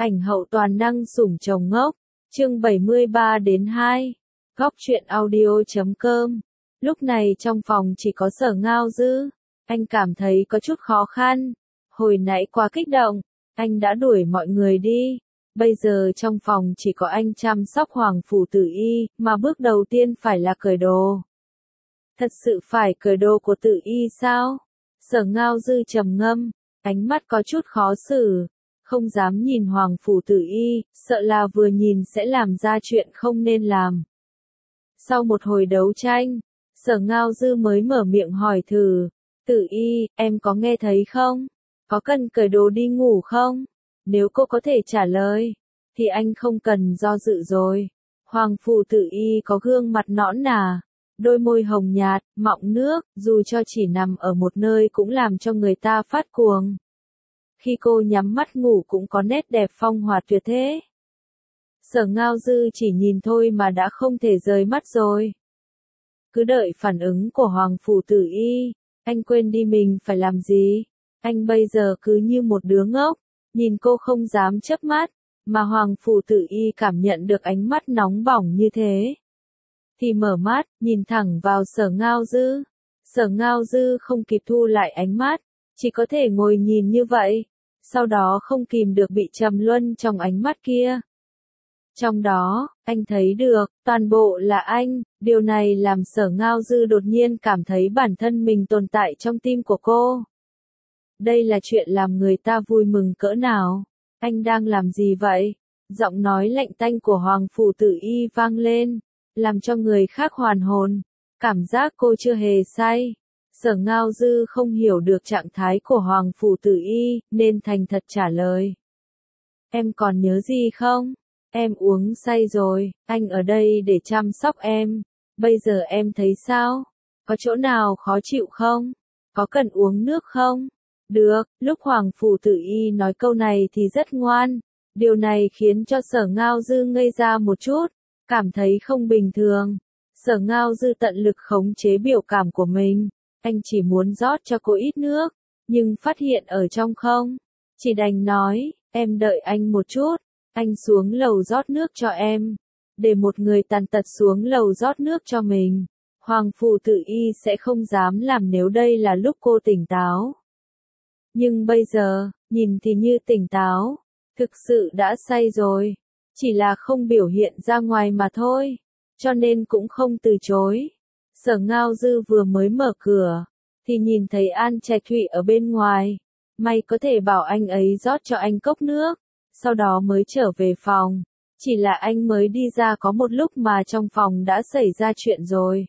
Ảnh hậu toàn năng sủng chồng ngốc, chương 73-2, góc truyện audio.com. Lúc này trong phòng chỉ có Sở Ngao Dư, anh cảm thấy có chút khó khăn, hồi nãy quá kích động, anh đã đuổi mọi người đi, bây giờ trong phòng chỉ có anh chăm sóc Hoàng Phủ Tử Y, mà bước đầu tiên phải là cởi đồ. Thật sự phải cởi đồ của Tử Y sao? Sở Ngao Dư trầm ngâm, ánh mắt có chút khó xử, không dám nhìn Hoàng Phủ Tử Y, sợ là vừa nhìn sẽ làm ra chuyện không nên làm. Sau một hồi đấu tranh, Sở Ngao Dư mới mở miệng hỏi thử, Tử Y, em có nghe thấy không? Có cần cởi đồ đi ngủ không? Nếu cô có thể trả lời, thì anh không cần do dự rồi. Hoàng Phủ Tử Y có gương mặt nõn nà, đôi môi hồng nhạt, mọng nước, dù cho chỉ nằm ở một nơi cũng làm cho người ta phát cuồng. Khi cô nhắm mắt ngủ cũng có nét đẹp phong hoạt tuyệt thế. Sở Ngao Dư chỉ nhìn thôi mà đã không thể rời mắt rồi. Cứ đợi phản ứng của Hoàng Phủ Tử Y, anh quên đi mình phải làm gì. Anh bây giờ cứ như một đứa ngốc, nhìn cô không dám chớp mắt, mà Hoàng Phủ Tử Y cảm nhận được ánh mắt nóng bỏng như thế. Thì mở mắt, nhìn thẳng vào Sở Ngao Dư. Sở Ngao Dư không kịp thu lại ánh mắt, chỉ có thể ngồi nhìn như vậy, sau đó không kìm được bị trầm luân trong ánh mắt kia. Trong đó, anh thấy được, toàn bộ là anh, điều này làm Sở Ngao Dư đột nhiên cảm thấy bản thân mình tồn tại trong tim của cô. Đây là chuyện làm người ta vui mừng cỡ nào? Anh đang làm gì vậy? Giọng nói lạnh tanh của Hoàng Phủ Tử Y vang lên, làm cho người khác hoàn hồn, cảm giác cô chưa hề say. Sở Ngao Dư không hiểu được trạng thái của Hoàng Phủ Tử Y, nên thành thật trả lời. Em còn nhớ gì không? Em uống say rồi, anh ở đây để chăm sóc em. Bây giờ em thấy sao? Có chỗ nào khó chịu không? Có cần uống nước không? Được, lúc Hoàng Phủ Tử Y nói câu này thì rất ngoan. Điều này khiến cho Sở Ngao Dư ngây ra một chút, cảm thấy không bình thường. Sở Ngao Dư tận lực khống chế biểu cảm của mình. Anh chỉ muốn rót cho cô ít nước, nhưng phát hiện ở trong không. Chỉ đành nói, em đợi anh một chút, anh xuống lầu rót nước cho em. Để một người tàn tật xuống lầu rót nước cho mình, Hoàng Phủ Tử Y sẽ không dám làm nếu đây là lúc cô tỉnh táo. Nhưng bây giờ, nhìn thì như tỉnh táo, thực sự đã say rồi, chỉ là không biểu hiện ra ngoài mà thôi, cho nên cũng không từ chối. Sở Ngao Dư vừa mới mở cửa, thì nhìn thấy An Trạch Thụy ở bên ngoài, may có thể bảo anh ấy rót cho anh cốc nước, sau đó mới trở về phòng, chỉ là anh mới đi ra có một lúc mà trong phòng đã xảy ra chuyện rồi.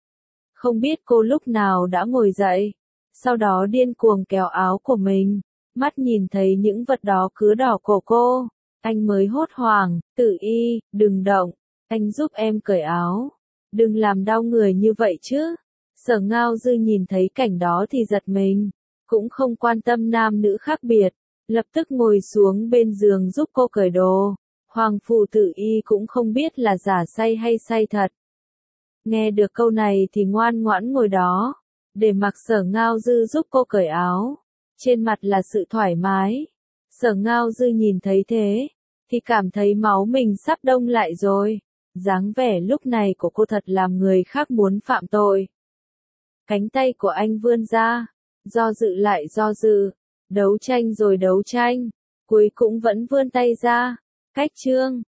Không biết cô lúc nào đã ngồi dậy, sau đó điên cuồng kéo áo của mình, mắt nhìn thấy những vật đó cứa đỏ cổ cô, anh mới hốt hoảng, Tử Y, đừng động, anh giúp em cởi áo. Đừng làm đau người như vậy chứ. Sở Ngao Dư nhìn thấy cảnh đó thì giật mình, cũng không quan tâm nam nữ khác biệt, lập tức ngồi xuống bên giường giúp cô cởi đồ. Hoàng Phủ Tử Y cũng không biết là giả say hay say thật. Nghe được câu này thì ngoan ngoãn ngồi đó, để mặc Sở Ngao Dư giúp cô cởi áo. Trên mặt là sự thoải mái. Sở Ngao Dư nhìn thấy thế, thì cảm thấy máu mình sắp đông lại rồi. Dáng vẻ lúc này của cô thật làm người khác muốn phạm tội. Cánh tay của anh vươn ra, do dự lại do dự, đấu tranh rồi đấu tranh, cuối cũng vẫn vươn tay ra, cách chương.